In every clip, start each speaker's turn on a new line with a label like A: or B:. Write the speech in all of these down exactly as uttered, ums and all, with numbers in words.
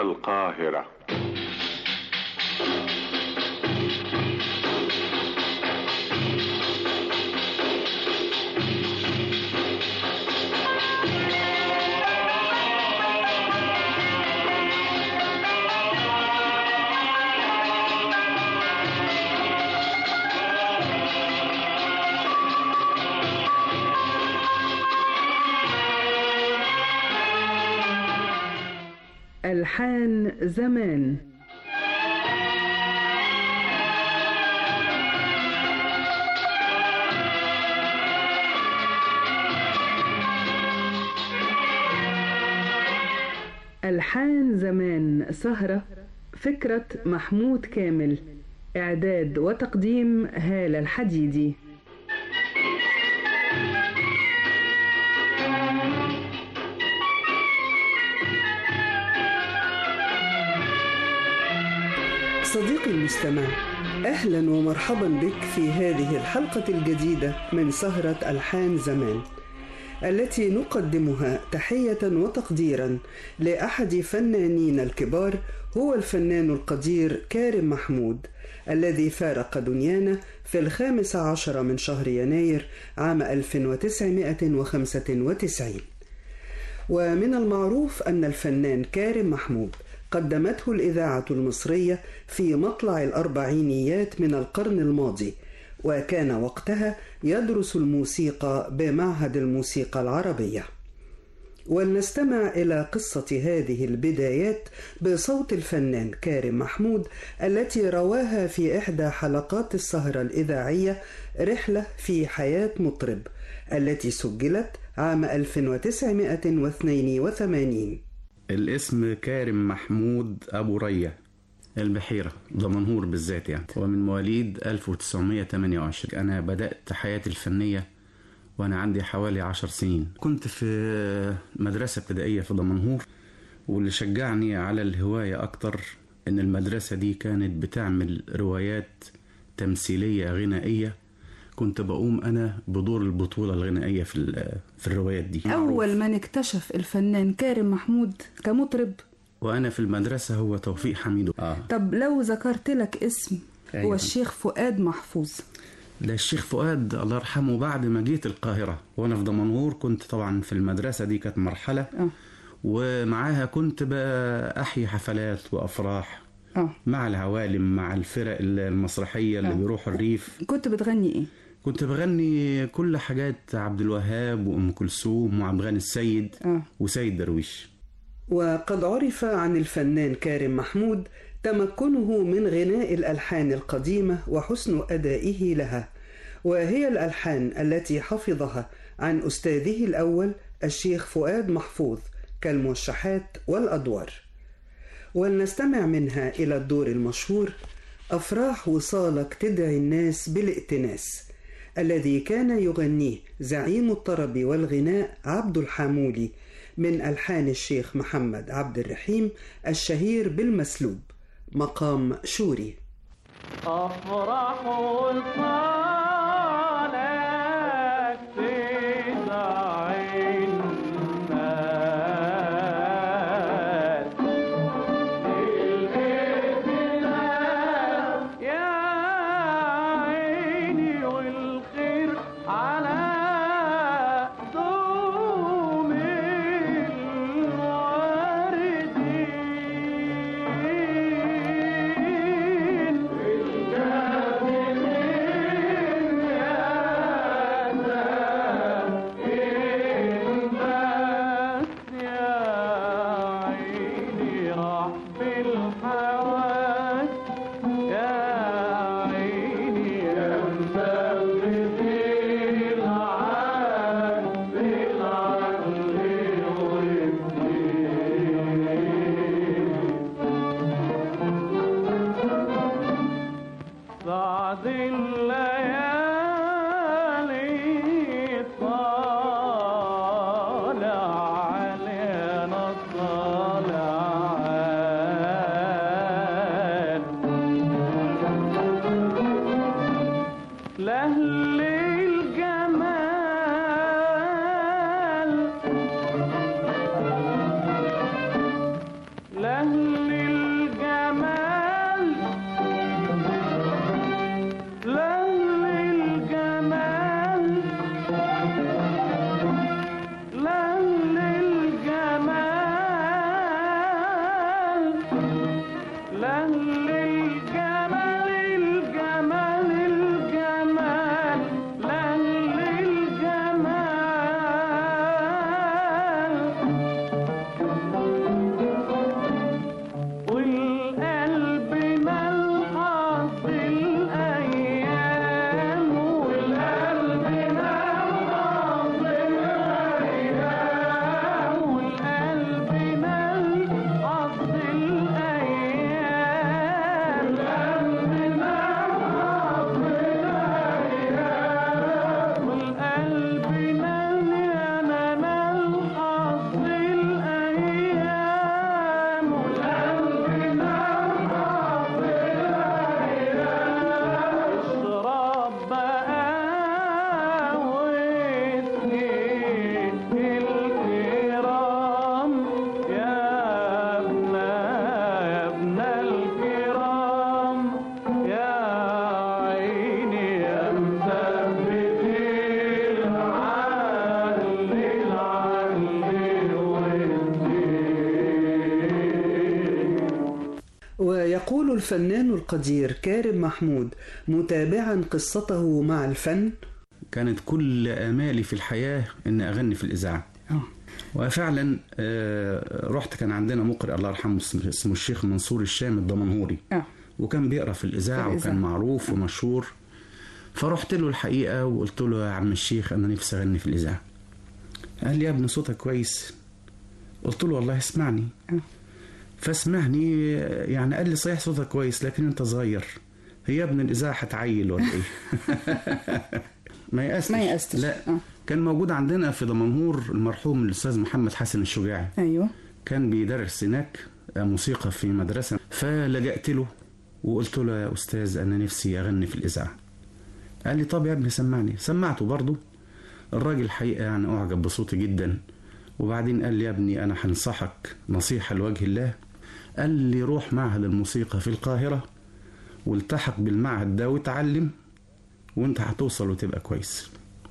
A: القاهرة.
B: ألحان زمان. ألحان زمان سهرة، فكرة محمود كامل، إعداد وتقديم هالة الحديدي.
C: صديقي المستمع، أهلا ومرحبا بك في هذه الحلقة الجديدة من سهرة ألحان زمان، التي نقدمها تحية وتقديرا لأحد فنانين الكبار، هو الفنان القدير كارم محمود، الذي فارق دنيانا في الخامس عشر من شهر يناير عام ألف وتسعمائة وخمسة وتسعين. ومن المعروف أن الفنان كارم محمود قدمته الإذاعة المصرية في مطلع الأربعينيات من القرن الماضي، وكان وقتها يدرس الموسيقى بمعهد الموسيقى العربية. ولنستمع إلى قصة هذه البدايات بصوت الفنان كارم محمود، التي رواها في إحدى حلقات السهرة الإذاعية رحلة في حياة مطرب، التي سجلت عام ألف وتسعمائة واثنين وثمانين.
D: الاسم كارم محمود أبو ريا، البحيرة، دمنهور بالذات يعني، ومن مواليد ألف وتسعمائة وثمانية وعشرين. أنا بدأت حياتي الفنية وأنا عندي حوالي عشر سنين. كنت في مدرسة ابتدائية في دمنهور، واللي شجعني على الهواية أكتر إن المدرسة دي كانت بتعمل روايات تمثيلية غنائية، كنت بقوم أنا بدور البطولة الغنائية في في الروايات دي.
B: أول من اكتشف الفنان كارم محمود كمطرب
D: وأنا في المدرسة هو توفيق حميدو. آه.
B: طب لو ذكرت لك اسم، أيوة. هو الشيخ فؤاد محفوظ.
D: ده الشيخ فؤاد الله يرحمه بعد ما جيت القاهرة وأنا في دمنهور، كنت طبعا في المدرسة دي كانت مرحلة، آه. ومعاها كنت بأحيي حفلات وأفراح آه. مع العوالم، مع الفرق المسرحية اللي آه. بيروحوا الريف.
B: كنت بتغني إيه؟
D: كنت بغني كل حاجات عبد الوهاب وأم كلثوم وعبد الغني السيد آه. وسيد درويش.
C: وقد عرف عن الفنان كارم محمود تمكنه من غناء الألحان القديمة وحسن أدائه لها، وهي الألحان التي حفظها عن أستاذه الأول الشيخ فؤاد محفوظ كالموشحات والأدوار. ولنستمع منها إلى الدور المشهور أفراح وصالك تدعي الناس بالائتناس، الذي كان يغنيه زعيم الطرب والغناء عبد الحامولي من ألحان الشيخ محمد عبد الرحيم الشهير بالمسلوب، مقام شوري.
E: أفراح وصالك تدعي
C: ويقول الفنان القدير كارم محمود متابعا قصته مع الفن:
D: كانت كل آمالي في الحياة إن أغني في الإذاعة.
B: اه
D: وفعلا آه، رحت، كان عندنا مقرئ الله يرحمه اسمه الشيخ منصور الشام الدمنهوري،
B: اه
D: وكان بيقرأ في الإذاعة وكان معروف ومشهور. فرحت له الحقيقة وقلت له: يا عم الشيخ أنا نفسي أغني في الإذاعة. قال لي: يا ابني صوتك كويس. قلت له: والله اسمعني.
B: اه
D: فاسمعني يعني. قال لي: صحيح صوتك كويس لكن أنت صغير، هي يا ابن الإذاعة هتعيل ولا إيه؟ ما يأستش.
B: ما يأستش.
D: لا
B: آه.
D: كان موجود عندنا في دمنهور المرحوم الأستاذ محمد حسن الشجاعي.
B: ايوه
D: كان بيدرس هناك موسيقى في مدرسة، فلجأت له وقلت له: يا أستاذ أنا نفسي أغني في الإذاعة. قال لي: طب يا ابني سمعني. سمعته برضه. الراجل الحقيقة يعني أعجب بصوتي جدا. وبعدين قال لي: يا ابني أنا هنصحك نصيحة لوجه الله. قال لي: روح معهد الموسيقى في القاهرة والتحق بالمعهد ده وتعلم، وانت هتوصل وتبقى كويس.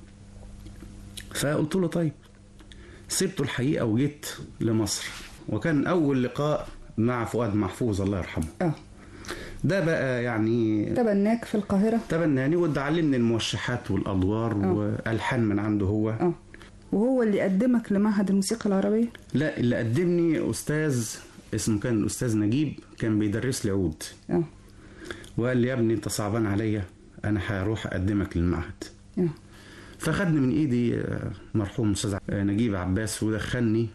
D: فقلت له: طيب. سبته الحقيقة وجيت لمصر، وكان أول لقاء مع فؤاد محفوظ الله يرحمه.
B: اه
D: ده بقى يعني
B: تبناك في القاهرة.
D: تبناني وده علمني الموشحات والأدوار
B: أوه.
D: والألحان من عنده هو.
B: اه وهو اللي قدمك لمعهد الموسيقى العربية؟
D: لا، اللي قدمني أستاذ اسمه كان الأستاذ نجيب، كان بيدرس لي عود.
B: اه
D: وقال لي: يا ابني انت صعبان عليا، انا هروح اقدمك للمعهد.
B: اه
D: فخدني من ايدي مرحوم استاذ نجيب عباس ودخلني.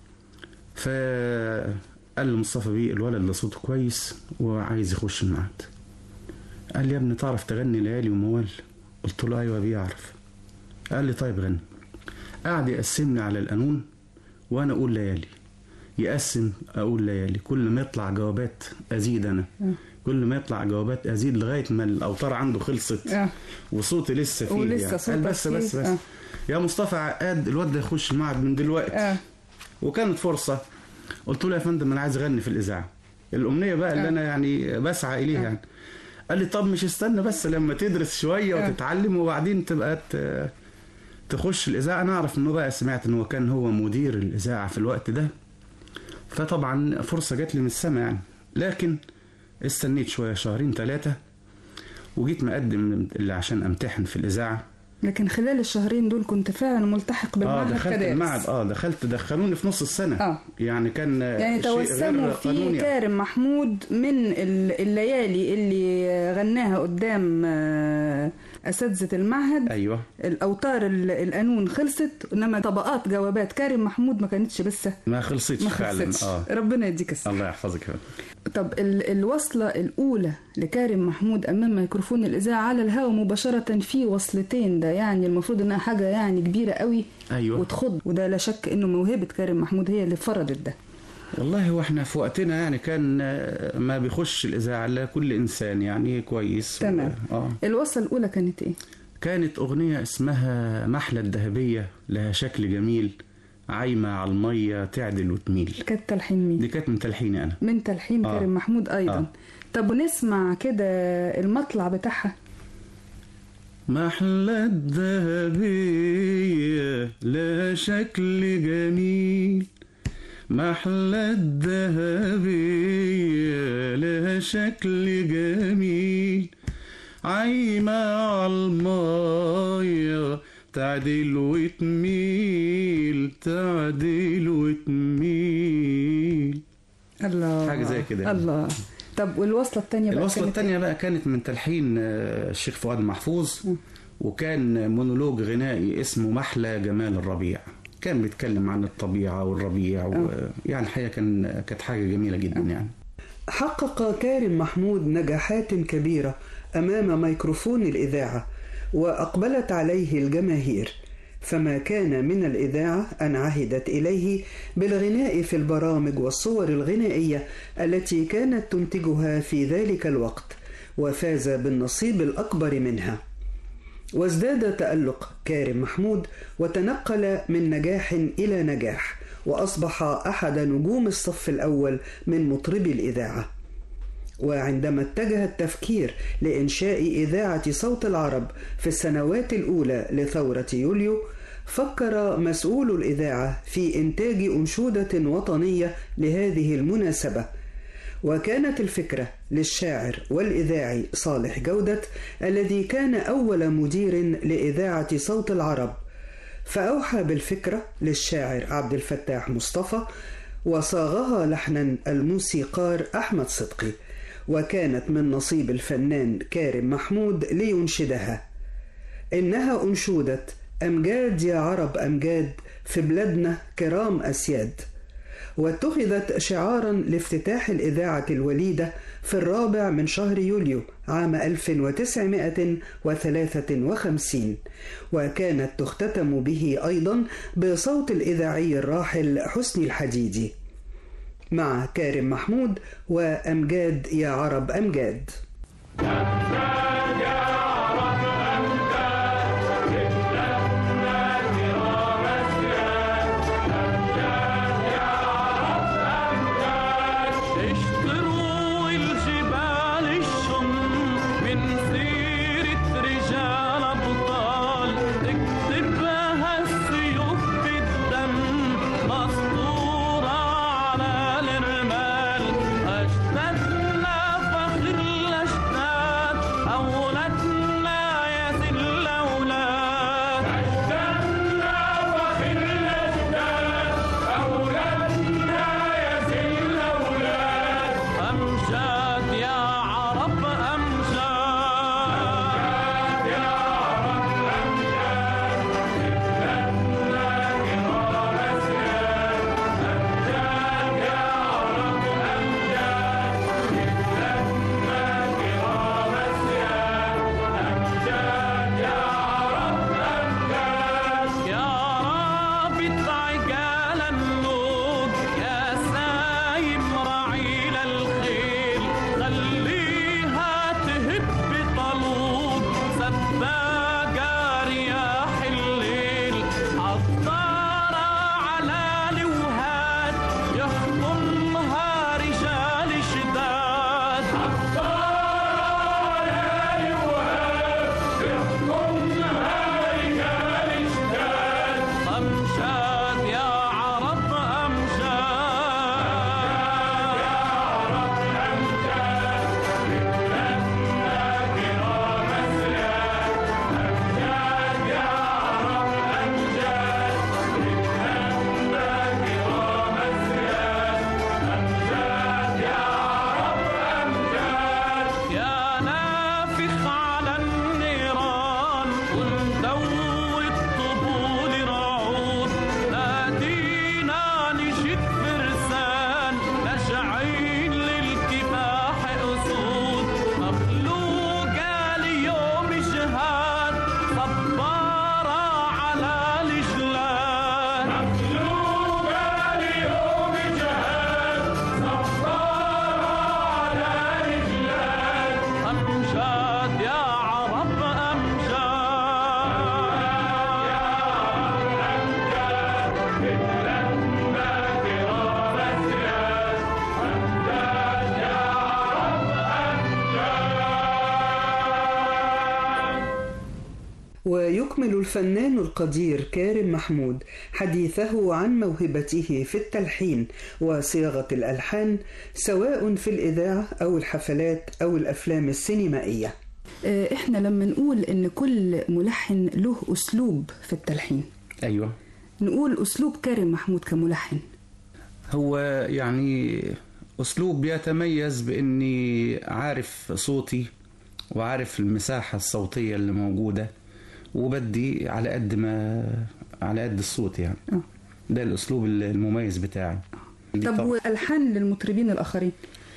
D: فقال لي: مصطفى بيه الولد ده صوته كويس وعايز يخش المعهد. قال لي: يا ابني تعرف تغني ليالي وموال؟ قلت له: ايوه بيه اعرف. قال لي: طيب غني. قعد يقسمني على القانون وانا اقول ليالي، يقسم اقول ليالي، كل ما يطلع جوابات ازيد انا، كل ما يطلع جوابات ازيد لغايه ما الاوتار عنده خلصت.
B: اه
D: وصوتي لسه فيه
B: ولسه
D: يعني. قال: بس بس بس
B: آه.
D: يا مصطفى عقاد الواد ده يخش المعهد من دلوقتي.
B: اه
D: وكانت فرصه. قلت له: يا فندم انا عايز اغني في الاذاعه، الامنيه بقى اللي
B: آه.
D: انا يعني بسعى اليها.
B: آه.
D: يعني قال لي: طب مش استنى بس لما تدرس شويه
B: آه.
D: وتتعلم وبعدين تبقى تخش الاذاعه. انا اعرف انه بقى سمعت انه كان هو مدير الاذاعه في الوقت ده، فطبعا فرصه جات لي من السما يعني. لكن استنيت شويه، شهرين ثلاثه، وجيت مقدم اللي عشان امتحن في الاذاعه.
B: لكن خلال الشهرين دول كنت فعلا ملتحق بالمعهد
D: اه دخلت
B: كدارس.
D: المعهد. اه دخلت دخلوني في نص السنه.
B: اه
D: يعني كان
B: يعني
D: شيء
B: توسموا
D: غير
B: في
D: قانوني.
B: كارم محمود من الليالي اللي غناها قدام أساتذة المعهد.
D: ايوه
B: الأوتار القانون خلصت، إنما طبقات جوابات كارم محمود ما كانتش لسه
D: ما خلصتش
B: ما
D: فعلا.
B: خلصتش.
D: اه
B: ربنا يديك الصحة.
D: الله يحفظك.
B: طب ال- الوصلة الأولى لكارم محمود أمام ميكروفون الإذاعة على الهواء مباشرة في وصلتين، ده يعني المفروض إنها حاجة يعني كبيرة قوي.
D: ايوه
B: وتخض، وده لا شك إنه موهبة كارم محمود هي اللي فرضت ده.
D: والله هو احنا في وقتنا يعني كان ما بيخش الإذاعة إلا كل إنسان يعني كويس.
B: تمام.
D: و... آه.
B: الوصلة الأولى كانت إيه؟
D: كانت أغنية اسمها محلى الذهبية، لها شكل جميل، عايمة على المية تعدل وتميل.
B: كانت تلحين مين؟
D: دي كانت من تلحيني أنا.
B: من تلحين
D: آه.
B: كارم محمود أيضا.
D: آه.
B: طب ونسمع كده المطلع بتاعها.
D: محلى الذهبية لها شكل جميل، محلى الذهبية لها شكل جميل، عايمة على المية تعدل وتميل، تعدل وتميل.
B: الله،
D: حاجة زي كده.
B: الله. طب والوصلة الثانية بقى؟
D: الوصلة الثانية بقى كانت من تلحين الشيخ فؤاد محفوظ، وكان مونولوج غنائي اسمه محلى جمال الربيع، كان بيتكلم عن الطبيعة والربيع و... يعني الحقيقة كان كانت حاجة جميلة جدا يعني.
C: حقق كارم محمود نجاحات كبيرة أمام ميكروفون الإذاعة، وأقبلت عليه الجماهير، فما كان من الإذاعة أن عهدت إليه بالغناء في البرامج والصور الغنائية التي كانت تنتجها في ذلك الوقت، وفاز بالنصيب الأكبر منها. وازداد تألق كارم محمود وتنقل من نجاح إلى نجاح، وأصبح أحد نجوم الصف الأول من مطربي الإذاعة. وعندما اتجه التفكير لإنشاء إذاعة صوت العرب في السنوات الأولى لثورة يوليو، فكر مسؤول الإذاعة في إنتاج أنشودة وطنية لهذه المناسبة، وكانت الفكرة للشاعر والإذاعي صالح جودة الذي كان أول مدير لإذاعة صوت العرب، فأوحى بالفكرة للشاعر عبد الفتاح مصطفى، وصاغها لحنا الموسيقار أحمد صدقي، وكانت من نصيب الفنان كارم محمود لينشدها. إنها أنشودة أمجاد يا عرب أمجاد في بلادنا كرام أسياد، واتخذت شعارا لافتتاح الإذاعة الوليدة في الرابع من شهر يوليو عام ألف وتسعمائة وثلاثة وخمسين، وكانت تختتم به أيضا بصوت الإذاعي الراحل حسني الحديدي مع كارم محمود وأمجاد يا عرب أمجاد. ويكمل الفنان القدير كارم محمود حديثه عن موهبته في التلحين وصياغة الألحان سواء في الإذاعة أو الحفلات أو الأفلام السينمائية.
B: إحنا لما نقول إن كل ملحن له أسلوب في التلحين،
D: أيوة،
B: نقول أسلوب كارم محمود كملحن.
D: هو يعني أسلوب بيتميز بإني عارف صوتي وعارف المساحة الصوتية اللي موجودة وبدي على قد ما على قد الصوت يعني. أه. ده الأسلوب المميز بتاعي.
B: طب والألحان للمطربين الآخرين؟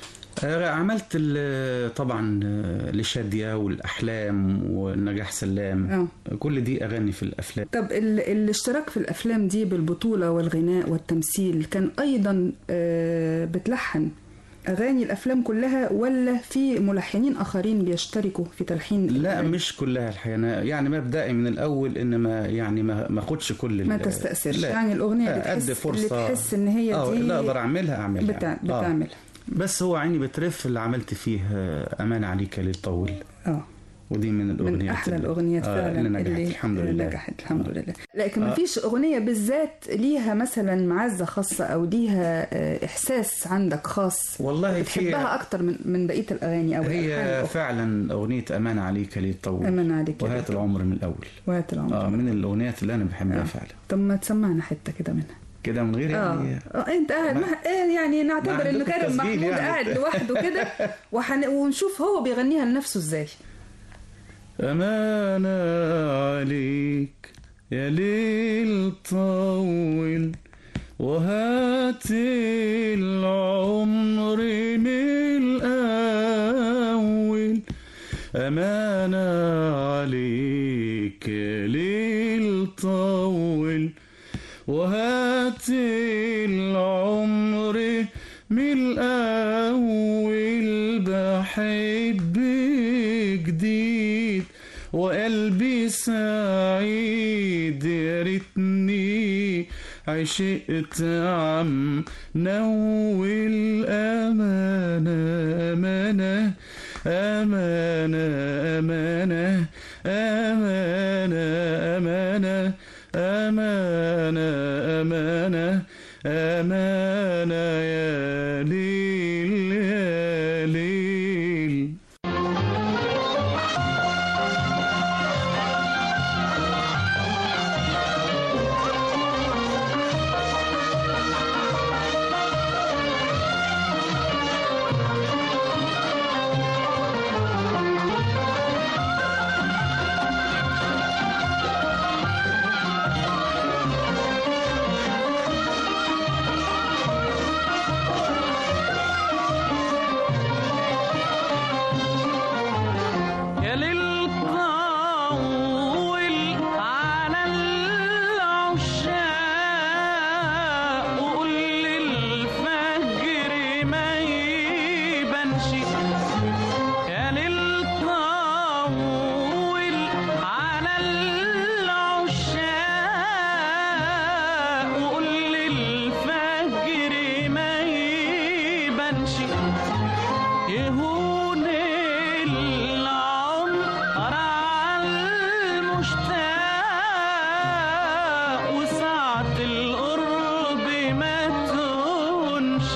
D: عملت طبعا لشادية والأحلام والنجاح سلام. أه. كل دي أغاني في الأفلام.
B: طب الاشتراك في الأفلام دي بالبطولة والغناء والتمثيل كان أيضا بتلحن أغاني الأفلام كلها ولا في ملحنين آخرين بيشتركوا في تلحين؟
D: لا مش كلها الحقيقة، يعني مبدئي من الأول إن ما يعني ما ما أخدش كل
B: ما تستأثرش، يعني الأغنية اللي تحس, اللي تحس إن هي
D: اه
B: دي
D: لا أقدر أعملها أعملها
B: بتاع... بتعملها.
D: بس هو عيني بترف اللي عملت فيه أمان عليك للطول.
B: اه
D: ودي من الاغنيات
B: من احلى
D: اللي-
B: الاغنيات
D: آه
B: فعلا
D: اللي نجحت
B: اللي
D: الحمد لله.
B: نجحت الحمد
D: آه.
B: لله. لكن ما
D: آه.
B: فيش اغنيه بالذات ليها مثلا معزه خاصه او ليها آه، احساس عندك خاص
D: والله في
B: بتحبها اكتر من من بقيه الاغاني او الألحان
D: هي
B: الأخرى؟
D: فعلا اغنيه امان عليك ليه طول،
B: أمان عليك ليه
D: وهات
B: طول.
D: العمر من الاول.
B: وهات العمر.
D: اه من الاغنيات اللي انا بحبها
B: آه.
D: فعلا.
B: طب ما تسمعنا حته كده منها
D: كده من غير يعني
B: اه آه، انت قاعد
D: ما-
B: مح... آه يعني
D: ما
B: نعتبر انه
D: عندكم
B: كارم
D: تسجيل
B: محمود
D: يعني.
B: قاعد لوحده كده وحن... ونشوف هو بيغنيها لنفسه ازاي.
D: أمان عليك يا ليل طول، وهات العمر من الأول. أمان عليك يا ليل طول، وهات العمر من الأول. بحب جديد وقلبي سعيد، يا ريتني عشقت عم نول. أمانة أمانة أمانة أمانة أمانة أمانة أمانة أمانة أمانة يا ليل يا ليل.
E: يا ليل طول على العشاق، وقول للفجر ما يبانش. يا ليل طول على العشاق، وقول للفجر ما يبانش. يهون العمر على المشتاق، وساعة القرب ما تهونش.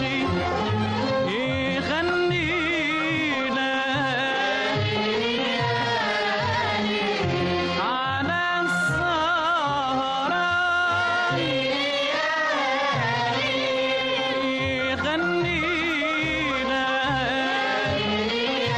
E: يغنينا على السهران، يغنينا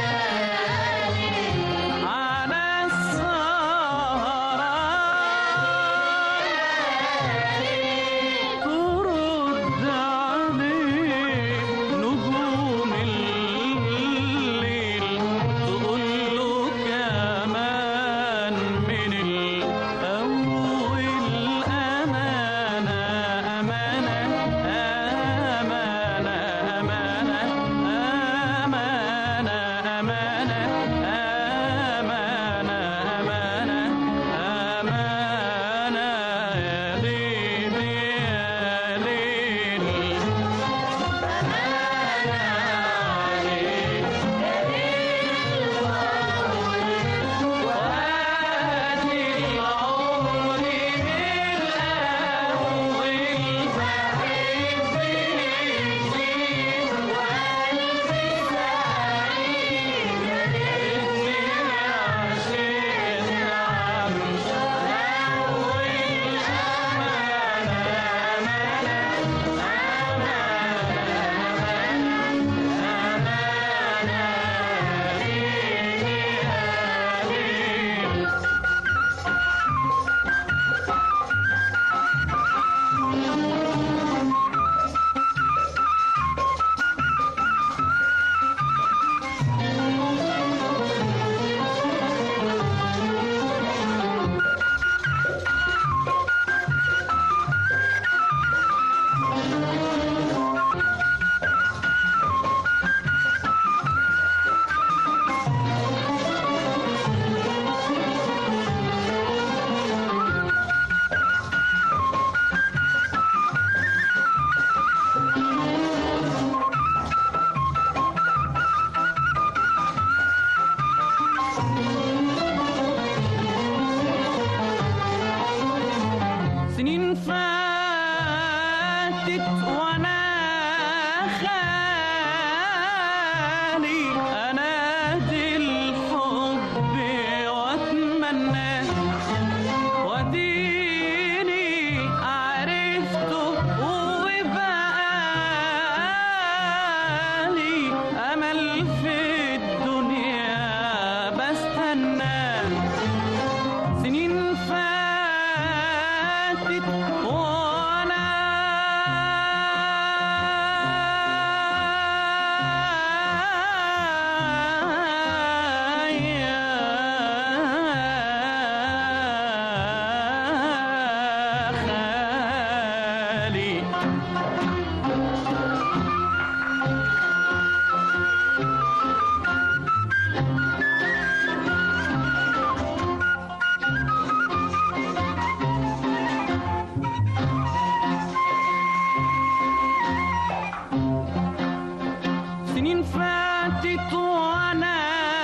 E: سنين فاتت وانا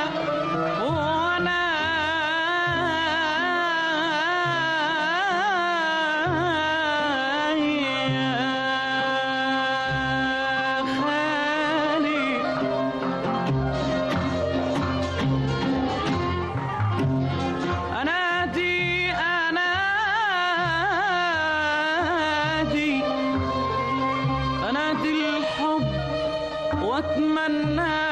E: وانا يا خالي انادي انادي انادي الحب واتمنى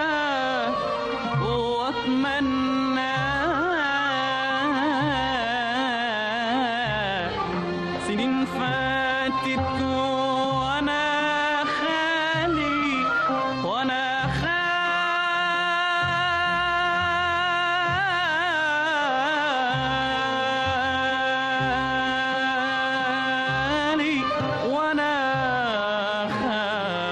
E: واتمنى سنين فاتت وانا خالي وانا خالي وانا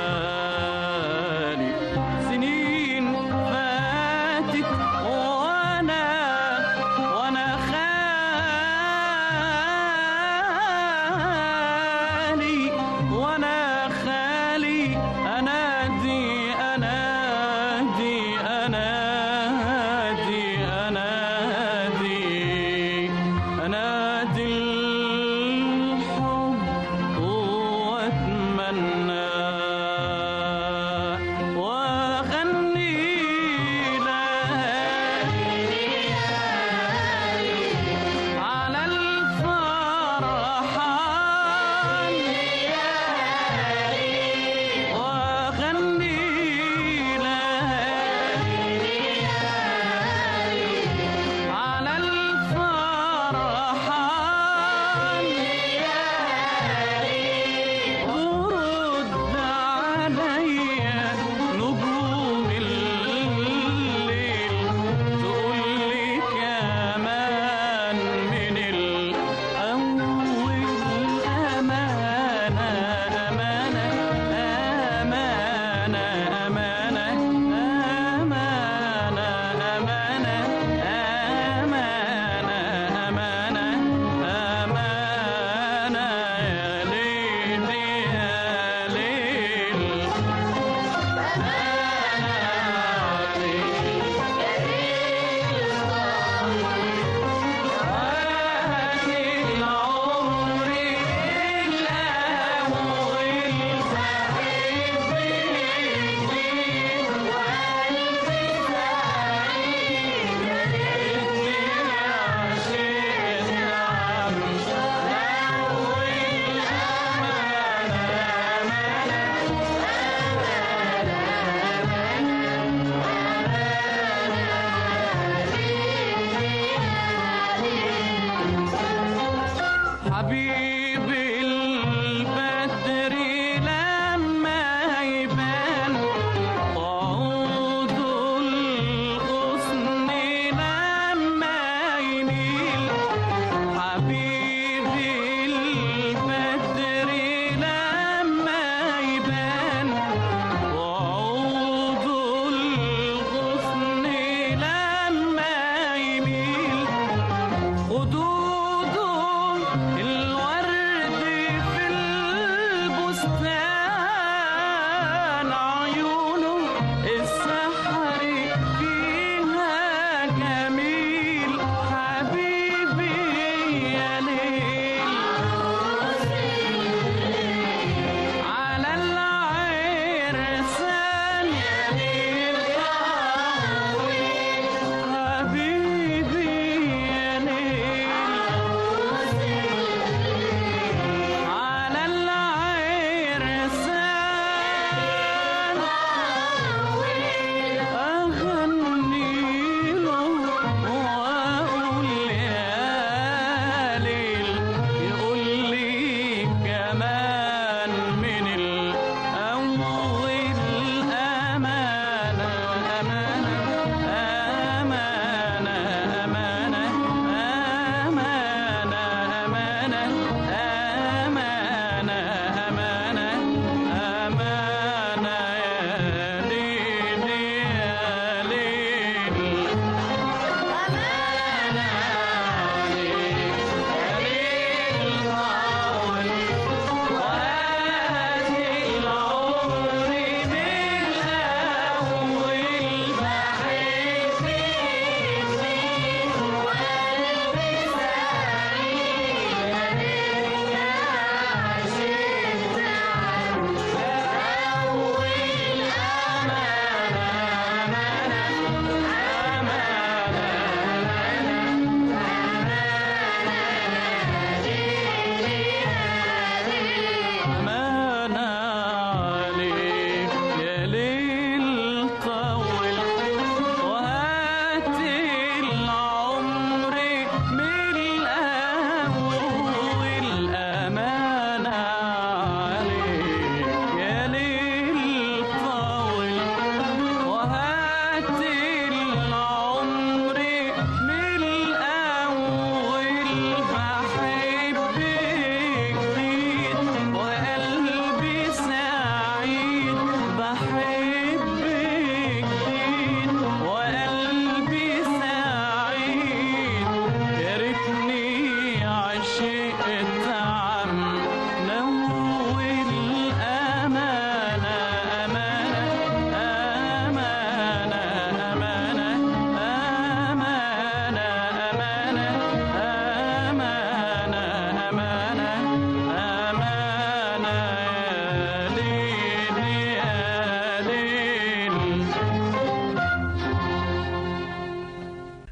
E: خالي سنين فاتت وانا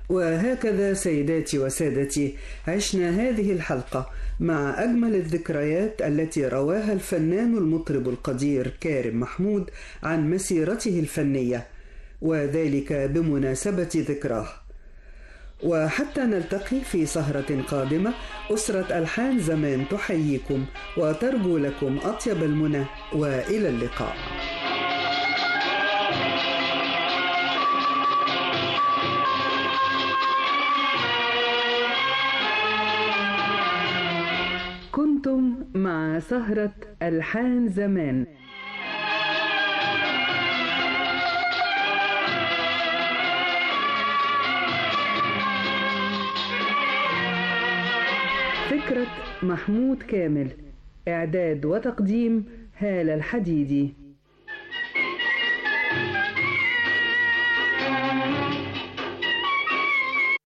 C: وهكذا سيداتي وسادتي عشنا هذه الحلقة مع أجمل الذكريات التي رواها الفنان المطرب القدير كارم محمود عن مسيرته الفنية، وذلك بمناسبة ذكراه. وحتى نلتقي في سهرة قادمة، أسرة ألحان زمان تحييكم وترجو لكم أطيب المنى، وإلى اللقاء.
B: كنتم مع سهرة ألحان زمان. فكرة محمود كامل، إعداد وتقديم هالة الحديدي.